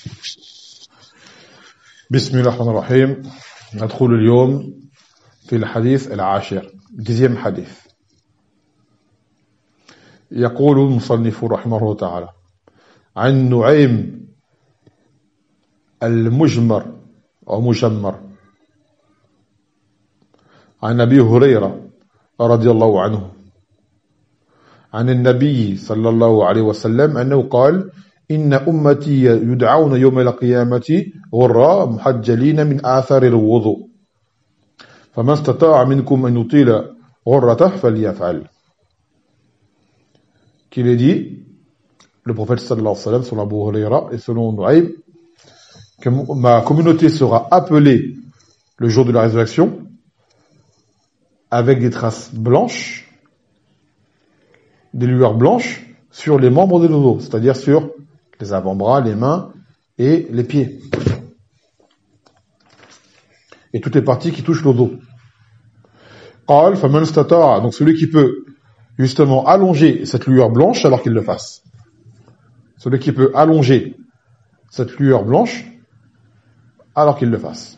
بسم الله الرحمن الرحيم. ندخل اليوم في الحديث العاشر dixième حديث. يقول المصنف رحمه الله تعالى عن نعيم المجمر أو مجمر عن أبي هريرة رضي الله عنه عن النبي صلى الله عليه وسلم أنه قال إن أمتي يدعون يوم القيامة غراء محجلين من آثار الوضوء فمن استطاع منكم أن يطيل غرته فليفعل. Qu'il est dit, le prophète sallallahu alayhi wa sallam, selon Abu Huraira et selon Nu'aym, que ma communauté sera appelée le jour de la résurrection avec des traces blanches, des lueurs blanches sur les membres de nos os, c'est-à-dire sur les avant-bras, les mains et les pieds. Et toutes les parties qui touchent le dos. قال فمن استطاع, donc celui qui peut justement allonger cette lueur blanche alors qu'il le fasse. Celui qui peut allonger cette lueur blanche alors qu'il le fasse.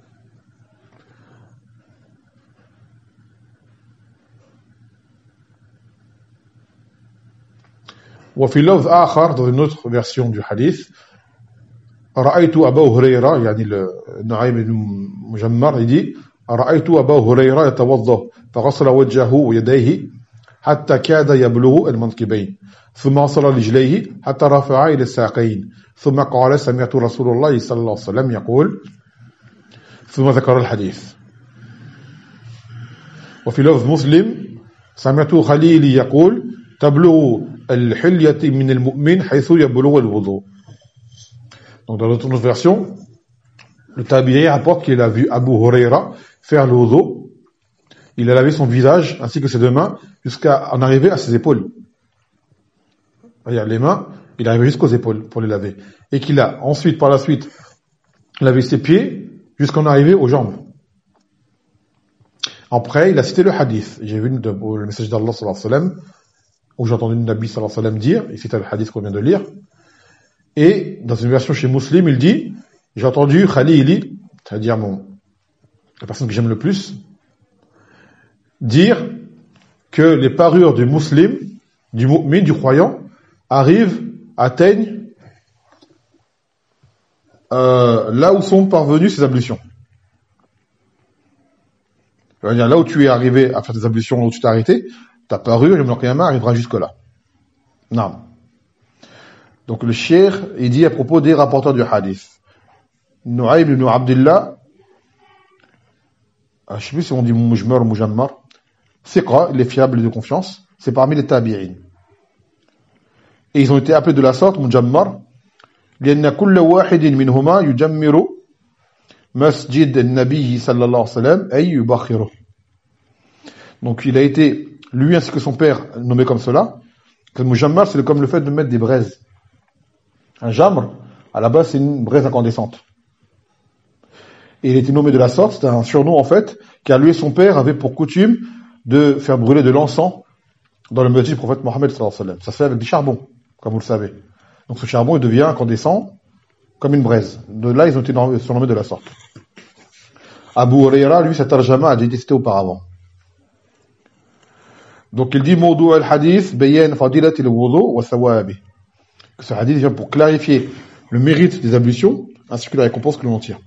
وفي لفظ آخر, dans une autre version du hadith, رأيت أبا هريرة, يعني نعيم بن مجمر, il dit رأيت أبا هريرة يتوضأ فغسل وجهه ويديه حتى كاد يبلغ المنكبين ثم وصل رجليه حتى رفع إلى الساقين ثم قال سمعت رسول الله صلى الله عليه وسلم يقول ثم ذكر الحديث. وفي لفظ مسلم سمعت خليلي يقول تبلغ الحلية من المؤمن حيث يبلغ الوضوء. Donc dans notre version, le tabi'i rapporte qu'il a vu Abu Huraira faire le wudu. Il a lavé son visage ainsi que ses deux mains jusqu'à en arriver à ses épaules. Regarde, les mains, il est arrivé jusqu'aux épaules pour les laver. Et qu'il a ensuite, par la suite, lavé ses pieds jusqu'en arriver aux jambes. Après, il a cité le hadith. J'ai vu le message d'Allah sallallahu alayhi wa sallam, où j'ai entendu le Nabi sallallahu alayhi wa sallam dire, il cite le hadith qu'on vient de lire. Et dans une version chez Muslim, il dit, j'ai entendu Khalili, c'est-à-dire la personne que j'aime le plus, dire que les parures du musulman, du mu'min, du croyant, atteignent là où sont parvenues ces ablutions. C'est-à-dire là où tu es arrivé à faire tes ablutions, là où tu t'es arrêté, ta parure, Yawm al-Qiyamah, arrivera jusque-là. Non. Donc le cheikh, il dit à propos des rapporteurs du hadith. Nu'aym ibn Abdullah, je ne sais plus si on dit Mujmar ou Mujammar, Thiqa, il est fiable et de confiance, c'est parmi les tabi'in. Et ils ont été appelés de la sorte, Mujammar, لأن كل واحد منهما يجمر مسجد النبي صلى الله عليه وسلم أي يبخره. Donc il a été, lui ainsi que son père, nommé comme cela. Le Mujammar, c'est comme le fait de mettre des braises. Un jamr, à la base, c'est une braise incandescente. Et il a été nommé de la sorte, c'est un surnom en fait, car lui et son père avaient pour coutume de faire brûler de l'encens dans le masjid du prophète Mohammed sallallahu alayhi wa sallam. Ça se fait avec du charbon, comme vous le savez. Donc ce charbon, il devient incandescent comme une braise. De là, ils ont été surnommés de la sorte. Abu Huraira, lui, cet tarjama a déjà été cité auparavant. Donc il dit Mawdu' al-hadith bayan fadilat al-wudu wa thawabi. Que ce hadith vient pour clarifier le mérite des ablutions ainsi que la récompense que l'on en tire.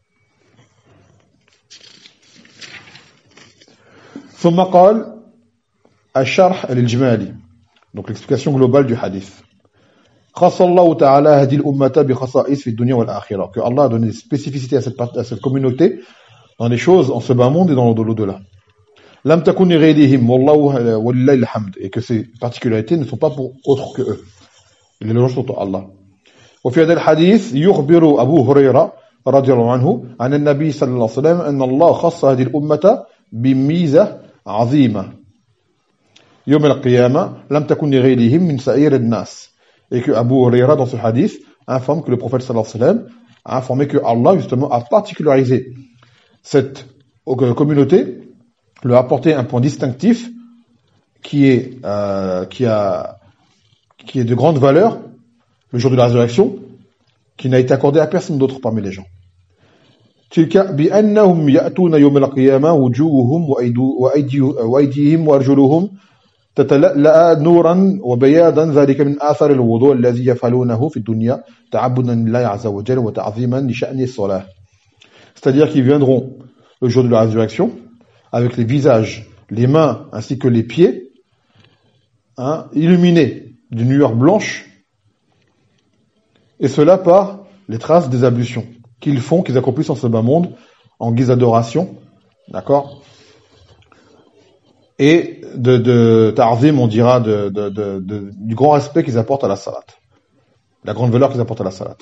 ثم قال الشرح للجمالي. Donc l'explication globale du hadith. خص الله تعالى هذه الأمة بخصائص في الدنيا والآخرة. Que Allah a donné des spécificités à cette communauté dans les choses en ce bas monde et dans l'au-delà. لم تكن لغيرهم والله ولله الحمد. Et que ces particularités ne sont pas pour autres que eux. Les louanges sont à Allah. وفي هذا الحديث يخبر أبو هريرة رضي الله عنه عن النبي صلى الله عليه وسلم أن الله خص هذه الأمة بميزة عظيمة يوم القيامة لم تكن لغيرهم من سائر الناس. Et que Abu Huraira dans ce hadith informe que le prophète sallallahu alayhi wa sallam a informé que Allah justement a particularisé cette communauté, lui a apporté un point distinctif qui est de grande valeur le jour de la résurrection qui n'a été accordé à personne d'autre parmi les gens. تلك بأنهم يأتون يوم القيامة وجوههم وأيديهم وأرجلهم تتلألأ نورا وبياضا ذلك من آثار الوضوء الذي يفعلونه في الدنيا تعبدا لله عز وجل وتعظيما لشأن الصلاة. C'est-à-dire qu'ils viendront le jour de la résurrection avec les visages, les mains ainsi que les pieds illuminés d'une lueur blanche, et cela par les traces des ablutions qu'ils font, qu'ils accomplissent en ce bas monde en guise d'adoration, d'accord, et de ta'zim, on dira du grand respect qu'ils apportent à la salat, la grande valeur qu'ils apportent à la salat.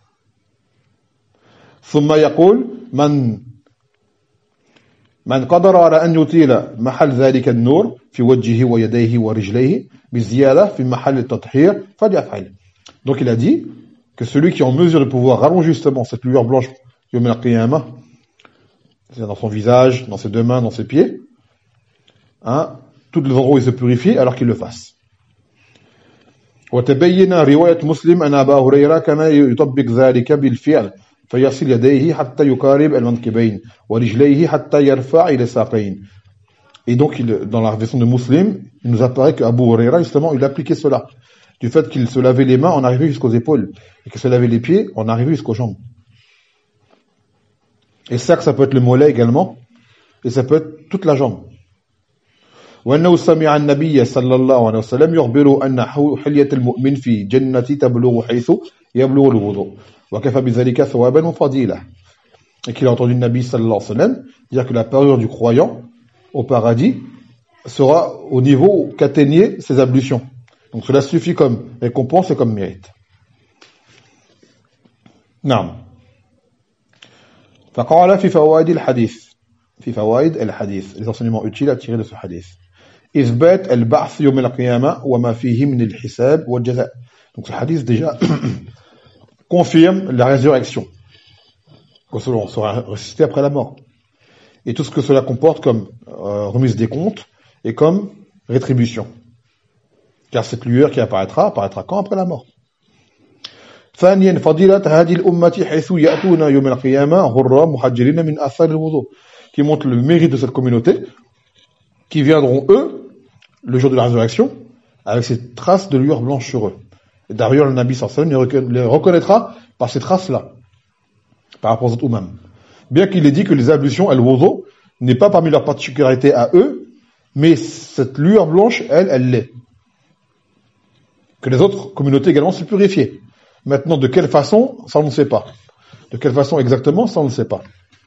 ثم يقول من قدر على أن يطيل محل ذلك النور في وجهه ويديه ورجليه بزيادة في محل التطهير فليفعل. Donc il a dit que celui qui est en mesure de pouvoir rallonger justement cette lueur blanche Yom al-Qiyamah, c'est-à-dire dans son visage, dans ses deux mains, dans ses pieds, tous les endroits où il se purifie, alors qu'il le fasse. وتبين رواية مسلم أن أبا هريرة كان يطبق ذلك بالفعل فيصل يديه حتى يقارب المنكبين ورجليه حتى يرفع إلى الساقين. Et donc, dans la version de Muslim, il nous apparaît qu'Abu Huraira, justement, il appliquait cela. Du fait qu'il se lavait les mains, on arrivait jusqu'aux épaules. Et qu'il se lavait les pieds, on arrivait jusqu'aux jambes. Et ça peut être le mollet également. Et ça peut être toute la jambe. وأنه سمع النبي صلى الله عليه وسلم يخبر أن حلية المؤمن في جنة تبلغ حيث يبلغ الوضوء وكفى بذلك ثوابا وفضيلة. Et qu'il a entendu le Nabi sallallahu alayhi wa sallam dire que la parure du croyant au paradis sera au niveau qu'atteignaient ses ablutions. Donc cela suffit comme récompense et comme mérite. نعم. فقال في فوائد الحديث les enseignements utiles à tirer de ce hadith. إثبات البعث يوم القيامة وما فيه من الحساب والجزاء. Donc ce hadith déjà confirme la résurrection. On sera ressuscité après la mort. Et tout ce que cela comporte comme remise des comptes et comme rétribution. Car cette lueur qui apparaîtra quand? Après la mort. ثانيا فضيلة هذه الأمة حيث يأتون يوم القيامة غرا محجلين من آثار الوضوء, qui montre le mérite de cette communauté, qui viendront eux le jour de la résurrection avec ces traces de lueur blanche sur eux. Et d'ailleurs le Nabi sallallahu alayhi wa sallam les reconnaîtra par ces traces-là, par rapport aux autres umam. Bien qu'il ait dit que les ablutions, al-wudu, n'est pas parmi leurs particularités à eux, mais cette lueur blanche, elle l'est. Que les autres communautés également se purifient. Maintenant, de quelle façon, ça on ne sait pas. De quelle façon exactement, ça on ne sait pas.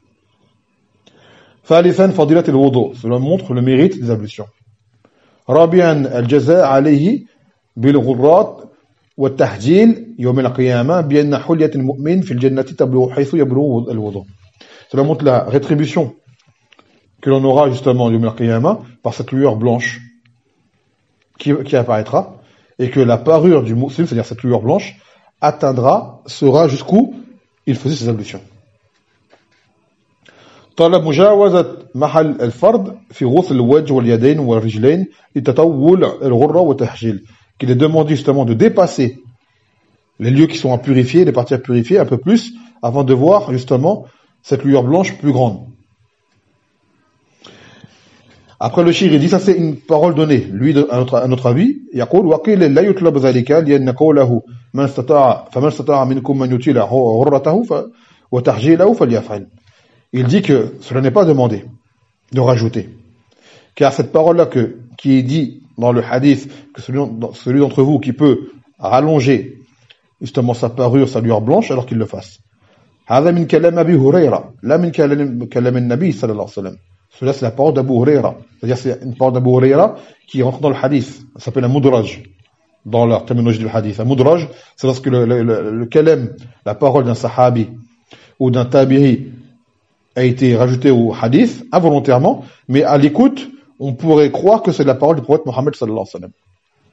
ثالثا فضيلة الوضوء, cela montre le mérite des ablutions. رابعا الجزاء عليه بالغرات والتحجيل يوم القيامة بأن حلية المؤمن في الجنة تبلغ حيث يبلغ الوضوء. Cela montre la rétribution que l'on aura justement يوم القيامة par cette lueur blanche qui apparaîtra, et que la parure du musulman, c'est-à-dire cette lueur blanche, sera jusqu'où il faisait ses ablutions. طلب مجاوزة محل الفرض في غسل الوجه واليدين والرجلين لتطول الغرة والتحجيل, qu'il est demandé justement de dépasser les lieux qui sont à purifier, les parties à purifier un peu plus, avant de voir justement cette lueur blanche plus grande. Après le shir, il dit, ça c'est une parole donnée, lui à notre avis, يقول وقيل لا يطلب ذلك لأن قوله من استطاع منكم من يطيل غرته وتحجيله فليفعل. Il dit que cela n'est pas demandé de rajouter, car cette parole-là qui est dit dans le hadith, que celui d'entre vous qui peut rallonger justement sa parure, sa lueur blanche, alors qu'il le fasse. هذا من كلام أبي هريرة لا من كلام النبي صلى الله عليه وسلم. Cela c'est la parole d'Abu Huraira, c'est-à-dire c'est une parole d'Abu Huraira qui rentre dans le hadith. Ça s'appelle un mudraj dans la terminologie du hadith. Un mudraj, c'est lorsque le kalam, la parole d'un sahabi ou d'un tabi'i a été rajouté au hadith involontairement, mais à l'écoute, on pourrait croire que c'est la parole du prophète Mohammed sallallahu alayhi wa sallam.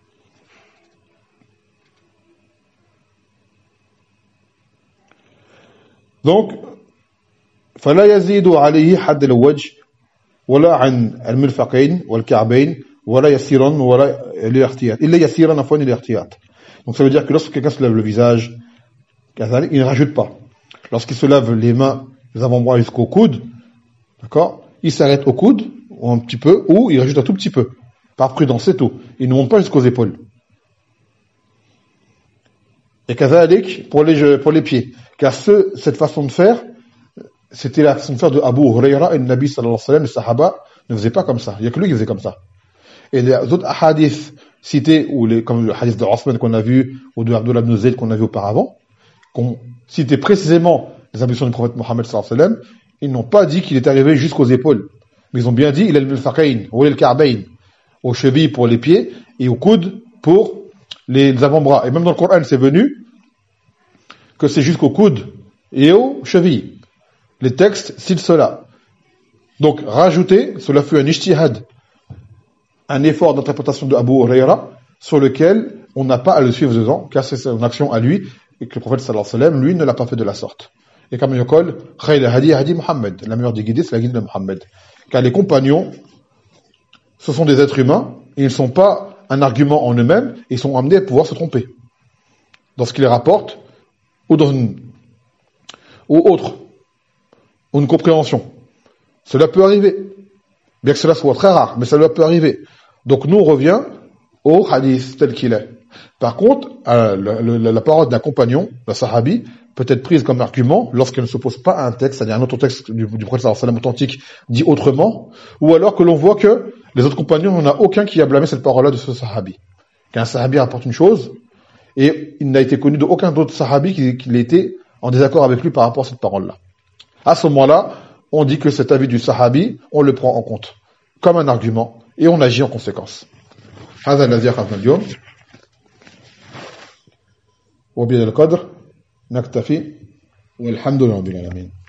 Donc, فلا يزيد عليه حد الوجه ولا عن المرفقين والكعبين ولا يسيرا ولا الاحتياط إلا يسيرا عفوا الاحتياط. Donc ça veut dire que lorsque quelqu'un se lève le visage, il ne rajoute pas. Lorsqu'il se lave les mains, les avant-bras jusqu'au coude, d'accord, il s'arrête au coude, ou un petit peu, ou il rajoute un tout petit peu. Par prudence, c'est tout. Il ne monte pas jusqu'aux épaules. Et kazalik pour les pieds. Car cette façon de faire, c'était la façon de faire de Abu Huraira et le Nabi sallallahu alayhi wa sallam, le Sahaba ne faisait pas comme ça. Il n'y a que lui qui faisait comme ça. Et les autres hadiths cités, comme le hadith de Osman qu'on a vu, ou de Abdullah ibn Zayd qu'on a vu auparavant, qu'on citait précisément les ambitions du prophète Mohammed sallallahu alayhi wa sallam, ils n'ont pas dit qu'il est arrivé jusqu'aux épaules. Mais ils ont bien dit, il a le mirfaqayn, ou le ka'bayn, aux chevilles pour les pieds, et aux coudes pour les avant-bras. Et même dans le Coran, c'est venu que c'est jusqu'aux coudes et aux chevilles. Les textes citent cela. Donc, rajouter, cela fut un ijtihad, un effort d'interprétation de Abu Huraira, sur lequel on n'a pas à le suivre dedans, car c'est son action à lui, et que le prophète sallallahu alayhi wa sallam, lui, ne l'a pas fait de la sorte. Et comme il colle, khayr hadi hadi Muhammad, la meilleure des guidées, c'est la guide de Muhammad. Car les compagnons, ce sont des êtres humains, et ils ne sont pas un argument en eux-mêmes, et ils sont amenés à pouvoir se tromper. Dans ce qu'ils rapportent, ou autre, ou une compréhension. Cela peut arriver. Bien que cela soit très rare, mais cela peut arriver. Donc nous, on revient au hadith tel qu'il est. Par contre, la parole d'un compagnon, d'un sahabi, peut être prise comme argument lorsqu'elle ne s'oppose pas à un texte, c'est-à-dire un autre texte du prophète sallallahu alayhi wa sallam authentique dit autrement, ou alors que l'on voit que les autres compagnons, il n'y en a aucun qui a blâmé cette parole-là de ce sahabi. Qu'un sahabi rapporte une chose, et il n'a été connu d'aucun autre sahabi qui était en désaccord avec lui par rapport à cette parole-là. À ce moment-là, on dit que cet avis du sahabi, on le prend en compte comme un argument et on agit en conséquence. هذا الذي أخذنا اليوم وبهذا القدر نكتفي والحمد لله رب العالمين.